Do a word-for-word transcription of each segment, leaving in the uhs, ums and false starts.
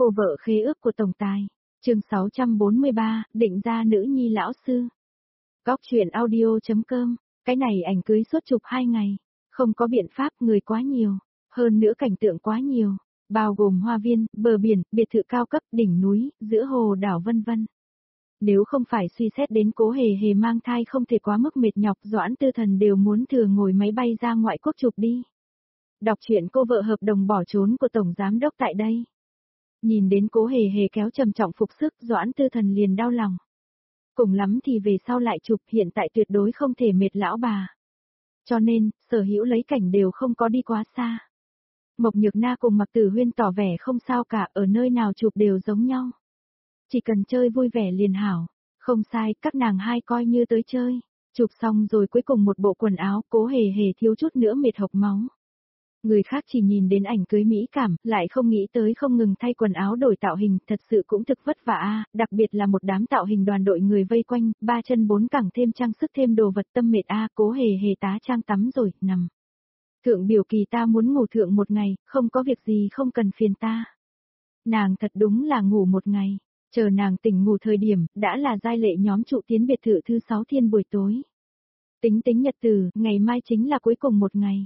Cô vợ khế ước của tổng tài. Chương sáu trăm bốn mươi ba, định ra nữ nhi lão sư. Góc truyện audio chấm com. Cái này ảnh cưới suốt chụp hai ngày, không có biện pháp, người quá nhiều, hơn nữa cảnh tượng quá nhiều, bao gồm hoa viên, bờ biển, biệt thự cao cấp, đỉnh núi, giữa hồ đảo vân vân. Nếu không phải suy xét đến Cố Hề Hề mang thai không thể quá mức mệt nhọc, Doãn Tư Thần đều muốn thừa ngồi máy bay ra ngoại quốc chụp đi. Đọc truyện cô vợ hợp đồng bỏ trốn của tổng giám đốc tại đây. Nhìn đến Cố Hề Hề kéo trầm trọng phục sức, Doãn Tư Thần liền đau lòng. Cùng lắm thì về sau lại chụp, hiện tại tuyệt đối không thể mệt lão bà. Cho nên, sở hữu lấy cảnh đều không có đi quá xa. Mộc Nhược Na cùng Mạc Tử Huyên tỏ vẻ không sao cả, ở nơi nào chụp đều giống nhau. Chỉ cần chơi vui vẻ liền hảo. Không sai, các nàng hai coi như tới chơi. Chụp xong rồi cuối cùng một bộ quần áo, Cố Hề Hề thiếu chút nữa mệt hộc máu. Người khác chỉ nhìn đến ảnh cưới mỹ cảm, lại không nghĩ tới không ngừng thay quần áo đổi tạo hình, thật sự cũng thực vất vả a, đặc biệt là một đám tạo hình đoàn đội người vây quanh, ba chân bốn cẳng thêm trang sức thêm đồ vật tâm mệt a, Cố Hề Hề tá trang tắm rồi, nằm. Thượng biểu kỳ ta muốn ngủ thượng một ngày, không có việc gì không cần phiền ta. Nàng thật đúng là ngủ một ngày, chờ nàng tỉnh ngủ thời điểm, đã là giai lệ nhóm trụ tiến biệt thự thứ sáu thiên buổi tối. Tính tính nhật từ, ngày mai chính là cuối cùng một ngày.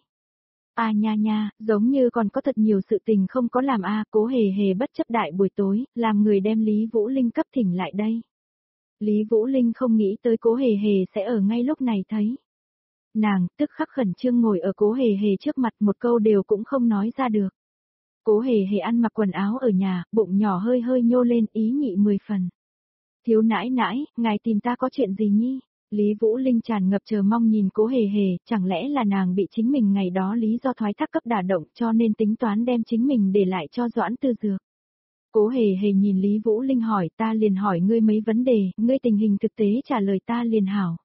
À nha nha, giống như còn có thật nhiều sự tình không có làm a, à, Cố Hề Hề bất chấp đại buổi tối, làm người đem Lý Vũ Linh cấp thỉnh lại đây. Lý Vũ Linh không nghĩ tới Cố Hề Hề sẽ ở ngay lúc này thấy. Nàng, tức khắc khẩn trương ngồi ở Cố Hề Hề trước mặt, một câu đều cũng không nói ra được. Cố Hề Hề ăn mặc quần áo ở nhà, bụng nhỏ hơi hơi nhô lên, ý nhị mười phần. Thiếu nãi nãi, ngài tìm ta có chuyện gì nhi? Lý Vũ Linh tràn ngập chờ mong nhìn Cố Hề Hề, chẳng lẽ là nàng bị chính mình ngày đó lý do thoái thác cấp đả động cho nên tính toán đem chính mình để lại cho Doãn Tư Dược. Cố Hề Hề nhìn Lý Vũ Linh hỏi, ta liền hỏi ngươi mấy vấn đề, ngươi tình hình thực tế trả lời ta liền hảo.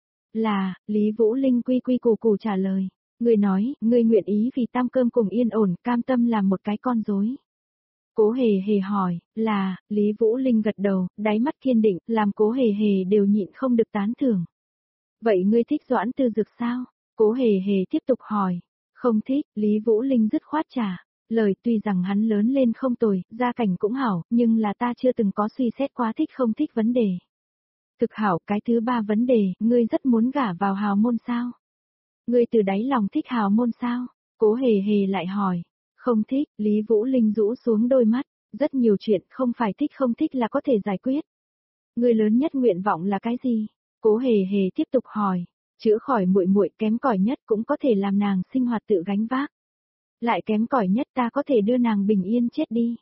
Là, Lý Vũ Linh quy quy củ củ trả lời, ngươi nói, ngươi nguyện ý vì tam cơm cùng yên ổn, cam tâm làm một cái con rối. Cố Hề Hề hỏi, là, Lý Vũ Linh gật đầu, đáy mắt kiên định, làm Cố Hề Hề đều nhịn không được tán thưởng. Vậy ngươi thích Doãn Tư Dược sao? Cố Hề Hề tiếp tục hỏi. Không thích, Lý Vũ Linh dứt khoát trả. Lời tuy rằng hắn lớn lên không tồi, gia cảnh cũng hảo, nhưng là ta chưa từng có suy xét quá thích không thích vấn đề. Thực hảo, cái thứ ba vấn đề, ngươi rất muốn gả vào hào môn sao? Ngươi từ đáy lòng thích hào môn sao? Cố Hề Hề lại hỏi. Không thích, Lý Vũ Linh rũ xuống đôi mắt, rất nhiều chuyện không phải thích không thích là có thể giải quyết. Người lớn nhất nguyện vọng là cái gì? Cố Hề Hề tiếp tục hỏi, chữa khỏi muội muội, kém cỏi nhất cũng có thể làm nàng sinh hoạt tự gánh vác. Lại kém cỏi nhất ta có thể đưa nàng bình yên chết đi.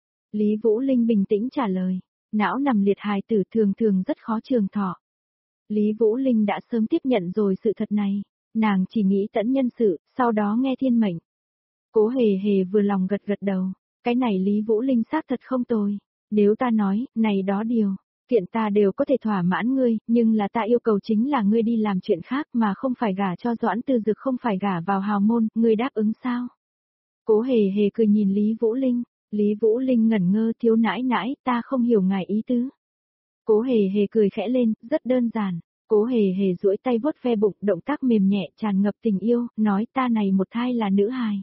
Lý Vũ Linh bình tĩnh trả lời, não nằm liệt hài tử thường thường rất khó trường thọ. Lý Vũ Linh đã sớm tiếp nhận rồi sự thật này, nàng chỉ nghĩ tẫn nhân sự, sau đó nghe thiên mệnh. Cố Hề Hề vừa lòng gật gật đầu, cái này Lý Vũ Linh xác thật không tồi, nếu ta nói, này đó điều, kiện ta đều có thể thỏa mãn ngươi, nhưng là ta yêu cầu chính là ngươi đi làm chuyện khác mà không phải gả cho Doãn Tư Dược, không phải gả vào hào môn, ngươi đáp ứng sao? Cố Hề Hề cười nhìn Lý Vũ Linh, Lý Vũ Linh ngẩn ngơ, thiếu nãi nãi, ta không hiểu ngài ý tứ. Cố Hề Hề cười khẽ lên, rất đơn giản. Cố Hề Hề duỗi tay vuốt ve bụng, động tác mềm nhẹ tràn ngập tình yêu, nói ta này một thai là nữ hài.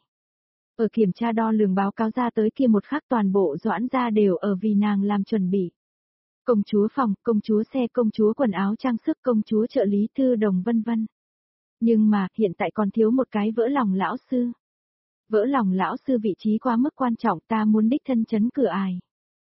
Ở kiểm tra đo lường báo cáo ra tới kia một khắc toàn bộ Doãn gia đều ở vì nàng làm chuẩn bị. Công chúa phòng, công chúa xe, công chúa quần áo trang sức, công chúa trợ lý thư đồng vân vân. Nhưng mà, hiện tại còn thiếu một cái vỡ lòng lão sư. Vỡ lòng lão sư vị trí quá mức quan trọng, ta muốn đích thân chấn cửa ải.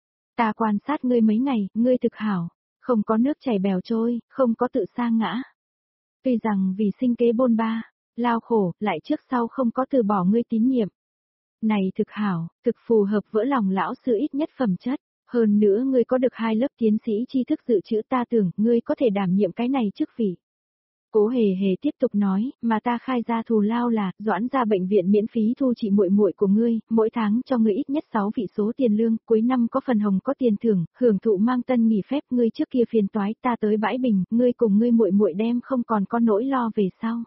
Ta quan sát ngươi mấy ngày, ngươi thực hảo, không có nước chảy bèo trôi, không có tự sa ngã. Tuy rằng vì sinh kế bôn ba, lao khổ, lại trước sau không có từ bỏ ngươi tín nhiệm. Này thực hảo, thực phù hợp vỡ lòng lão sư ít nhất phẩm chất, hơn nữa ngươi có được hai lớp tiến sĩ tri thức dự trữ, ta tưởng ngươi có thể đảm nhiệm cái này chức vị. Cố Hề Hề tiếp tục nói, mà ta khai ra thù lao là, Doãn ra bệnh viện miễn phí thu trị muội muội của ngươi, mỗi tháng cho ngươi ít nhất sáu vị số tiền lương, cuối năm có phần hồng có tiền thưởng, hưởng thụ mang tân nghỉ phép, ngươi trước kia phiền toái, ta tới bãi bình, ngươi cùng ngươi muội muội đem không còn có nỗi lo về sau.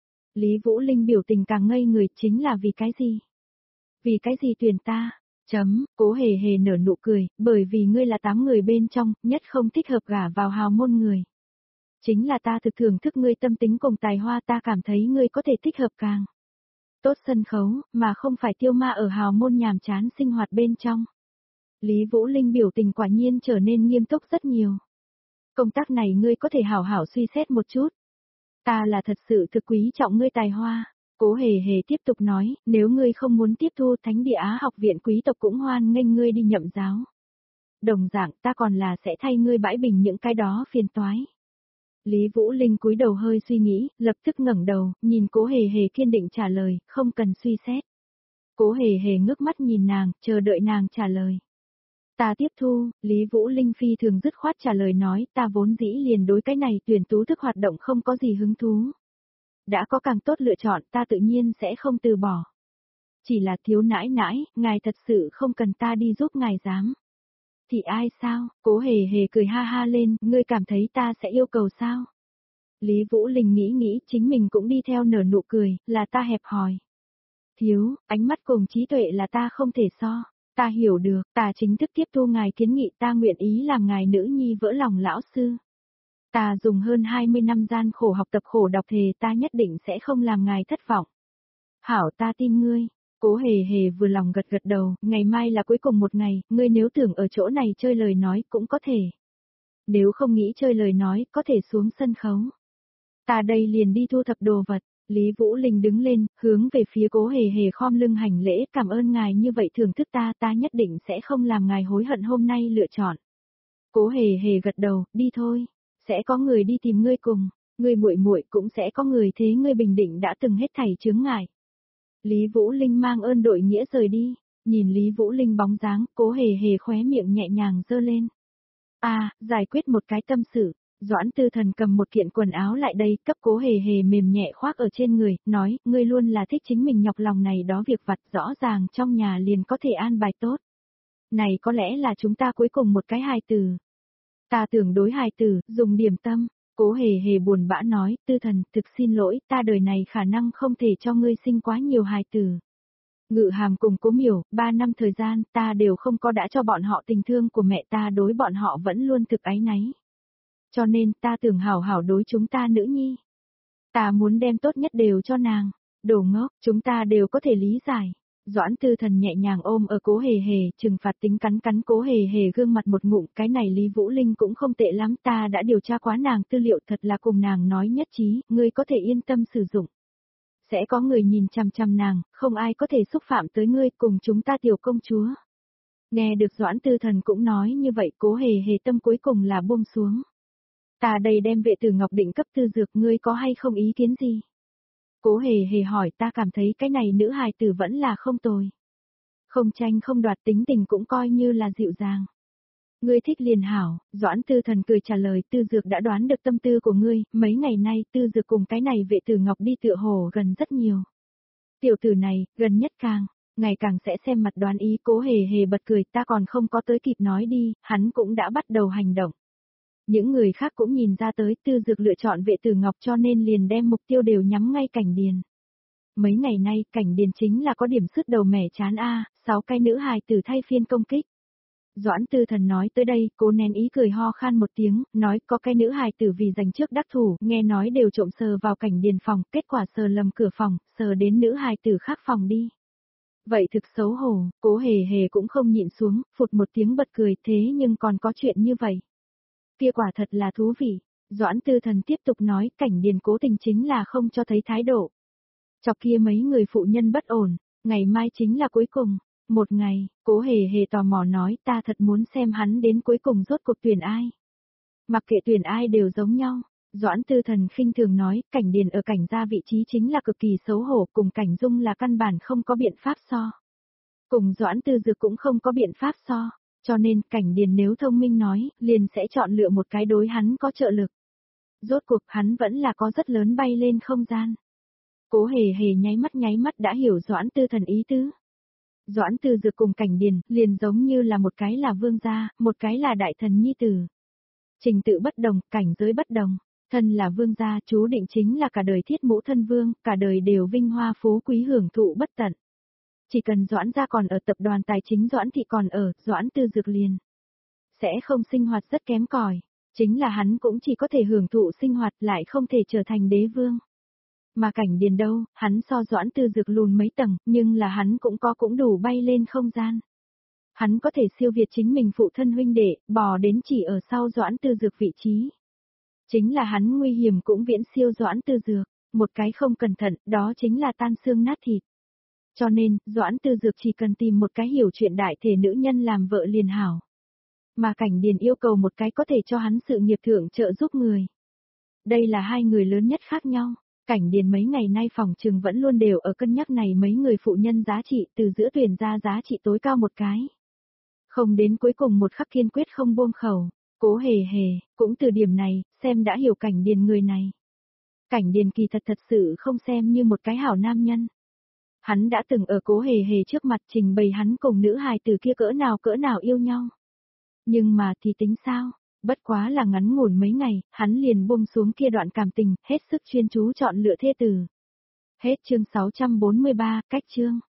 Lý Vũ Linh biểu tình càng ngây người, chính là vì cái gì? Vì cái gì tuyển ta? Chấm, Cố Hề Hề nở nụ cười, bởi vì ngươi là tám người bên trong, nhất không thích hợp gả vào hào môn người. Chính là ta thực thưởng thức ngươi tâm tính cùng tài hoa, ta cảm thấy ngươi có thể thích hợp càng tốt sân khấu, mà không phải tiêu ma ở hào môn nhàm chán sinh hoạt bên trong. Lý Vũ Linh biểu tình quả nhiên trở nên nghiêm túc rất nhiều. Công tác này ngươi có thể hảo hảo suy xét một chút. Ta là thật sự thực quý trọng ngươi tài hoa. Cố hề hề tiếp tục nói, nếu ngươi không muốn tiếp thu Thánh Địa Á học viện quý tộc cũng hoan nghênh ngươi đi nhậm giáo. Đồng dạng ta còn là sẽ thay ngươi bãi bình những cái đó phiền toái. Lý Vũ Linh cúi đầu hơi suy nghĩ, lập tức ngẩng đầu, nhìn Cố hề hề kiên định trả lời, không cần suy xét. Cố hề hề ngước mắt nhìn nàng, chờ đợi nàng trả lời. Ta tiếp thu, Lý Vũ Linh phi thường dứt khoát trả lời nói, ta vốn dĩ liền đối cái này tuyển tú thức hoạt động không có gì hứng thú. Đã có càng tốt lựa chọn ta tự nhiên sẽ không từ bỏ. Chỉ là thiếu nãi nãi, ngài thật sự không cần ta đi giúp ngài dám. Thì ai sao, Cố hề hề cười ha ha lên, ngươi cảm thấy ta sẽ yêu cầu sao? Lý Vũ Linh nghĩ nghĩ, chính mình cũng đi theo nở nụ cười, là ta hẹp hòi. Thiếu, ánh mắt cùng trí tuệ là ta không thể so. Ta hiểu được, ta chính thức tiếp thu ngài kiến nghị, ta nguyện ý làm ngài nữ nhi vỡ lòng lão sư. Ta dùng hơn hai mươi năm gian khổ học tập khổ đọc thề ta nhất định sẽ không làm ngài thất vọng. Hảo ta tin ngươi. Cố hề hề vừa lòng gật gật đầu, ngày mai là cuối cùng một ngày, ngươi nếu tưởng ở chỗ này chơi lời nói cũng có thể. Nếu không nghĩ chơi lời nói, có thể xuống sân khấu. Ta đây liền đi thu thập đồ vật. Lý Vũ Linh đứng lên, hướng về phía Cố hề hề khom lưng hành lễ, cảm ơn ngài như vậy thưởng thức ta, ta nhất định sẽ không làm ngài hối hận hôm nay lựa chọn. Cố hề hề gật đầu, đi thôi, sẽ có người đi tìm ngươi cùng, ngươi muội muội cũng sẽ có người thế ngươi bình định đã từng hết thảy chướng ngại. Lý Vũ Linh mang ơn đội nghĩa rời đi, nhìn Lý Vũ Linh bóng dáng, Cố hề hề khóe miệng nhẹ nhàng giơ lên. À, giải quyết một cái tâm sự. Doãn Tư Thần cầm một kiện quần áo lại đây, cấp Cố hề hề mềm nhẹ khoác ở trên người, nói, ngươi luôn là thích chính mình nhọc lòng này đó việc vặt rõ ràng trong nhà liền có thể an bài tốt. Này có lẽ là chúng ta cuối cùng một cái hài tử. Ta tưởng đối hài tử, dùng điểm tâm, Cố hề hề buồn bã nói, Tư Thần, thực xin lỗi, ta đời này khả năng không thể cho ngươi sinh quá nhiều hài tử. Ngự Hàm cùng Cố Miểu, ba năm thời gian, ta đều không có đã cho bọn họ tình thương của mẹ ta đối bọn họ vẫn luôn thực áy náy. Cho nên ta tưởng hảo hảo đối chúng ta nữ nhi. Ta muốn đem tốt nhất đều cho nàng. Đồ ngốc, chúng ta đều có thể lý giải. Doãn Tư Thần nhẹ nhàng ôm ở Cố hề hề, trừng phạt tính cắn cắn Cố hề hề gương mặt một ngụm. Cái này Lý Vũ Linh cũng không tệ lắm, ta đã điều tra quá nàng tư liệu thật là cùng nàng nói nhất trí, ngươi có thể yên tâm sử dụng. Sẽ có người nhìn chằm chằm nàng, không ai có thể xúc phạm tới ngươi cùng chúng ta tiểu công chúa. Nghe được Doãn Tư Thần cũng nói như vậy, Cố hề hề tâm cuối cùng là buông xuống. Ta đây đem vệ tử ngọc định cấp tư dược, ngươi có hay không ý kiến gì? Cố hề hề hỏi, ta cảm thấy cái này nữ hài tử vẫn là không tồi. Không tranh không đoạt, tính tình cũng coi như là dịu dàng. Ngươi thích liền hảo, Doãn Tư Thần cười trả lời, tư dược đã đoán được tâm tư của ngươi, mấy ngày nay tư dược cùng cái này vệ tử ngọc đi tựa hồ gần rất nhiều. Tiểu tử này, gần nhất càng, ngày càng sẽ xem mặt đoán ý. Cố hề hề bật cười, ta còn không có tới kịp nói đi, hắn cũng đã bắt đầu hành động. Những người khác cũng nhìn ra tới, tư dược lựa chọn vệ tử ngọc cho nên liền đem mục tiêu đều nhắm ngay Cảnh Điền. Mấy ngày nay, Cảnh Điền chính là có điểm sứt đầu mẻ chán a, sáu cái nữ hài tử thay phiên công kích. Doãn Tư Thần nói tới đây, cố nén ý cười ho khan một tiếng, nói có cái nữ hài tử vì giành trước đắc thủ, nghe nói đều trộm sờ vào Cảnh Điền phòng, kết quả sờ lầm cửa phòng, sờ đến nữ hài tử khác phòng đi. Vậy thực xấu hổ, Cố hề hề cũng không nhịn xuống, phụt một tiếng bật cười, thế nhưng còn có chuyện như vậy. Kia quả thật là thú vị. Doãn Tư Thần tiếp tục nói, Cảnh Điền cố tình chính là không cho thấy thái độ. Chọc kia mấy người phụ nhân bất ổn, ngày mai chính là cuối cùng. Một ngày, Cố hề hề tò mò nói, ta thật muốn xem hắn đến cuối cùng rốt cuộc tuyển ai. Mặc kệ tuyển ai đều giống nhau. Doãn Tư Thần khinh thường nói, Cảnh Điền ở Cảnh gia vị trí chính là cực kỳ xấu hổ, cùng Cảnh Dung là căn bản không có biện pháp so. Cùng Doãn Tư Dược cũng không có biện pháp so. Cho nên, Cảnh Điền nếu thông minh nói, liền sẽ chọn lựa một cái đối hắn có trợ lực. Rốt cuộc hắn vẫn là có rất lớn bay lên không gian. Cố hề hề nháy mắt nháy mắt đã hiểu Doãn Tư Thần ý tứ. Doãn Tư Dược cùng Cảnh Điền, liền giống như là một cái là vương gia, một cái là đại thần nhi tử. Trình tự bất đồng, cảnh giới bất đồng. Thân là vương gia, chú định chính là cả đời thiết mũ thân vương, cả đời đều vinh hoa phú quý hưởng thụ bất tận. Chỉ cần Doãn gia còn ở tập đoàn tài chính Doãn thị còn ở, Doãn Tư Dược liền sẽ không sinh hoạt rất kém cỏi, chính là hắn cũng chỉ có thể hưởng thụ sinh hoạt lại không thể trở thành đế vương. Mà Cảnh Điền đâu, hắn so Doãn Tư Dược lùn mấy tầng, nhưng là hắn cũng có cũng đủ bay lên không gian. Hắn có thể siêu việt chính mình phụ thân huynh đệ, bò đến chỉ ở sau Doãn Tư Dược vị trí. Chính là hắn nguy hiểm cũng viễn siêu Doãn Tư Dược, một cái không cẩn thận, đó chính là tan xương nát thịt. Cho nên, Doãn Tư Dược chỉ cần tìm một cái hiểu chuyện đại thể nữ nhân làm vợ liền hảo. Mà Cảnh Điền yêu cầu một cái có thể cho hắn sự nghiệp thượng trợ giúp người. Đây là hai người lớn nhất khác nhau. Cảnh Điền mấy ngày nay phòng trường vẫn luôn đều ở cân nhắc này mấy người phụ nhân giá trị từ giữa tuyển ra giá trị tối cao một cái. Không đến cuối cùng một khắc kiên quyết không buông khẩu, Cố Hề Hề, cũng từ điểm này, xem đã hiểu Cảnh Điền người này. Cảnh Điền kỳ thật thật sự không xem như một cái hảo nam nhân. Hắn đã từng ở Cố Hề Hề trước mặt trình bày hắn cùng nữ hài từ kia cỡ nào cỡ nào yêu nhau. Nhưng mà thì tính sao, bất quá là ngắn ngủn mấy ngày, hắn liền buông xuống kia đoạn cảm tình, hết sức chuyên chú chọn lựa thê tử. Hết chương sáu trăm bốn mươi ba, cách chương.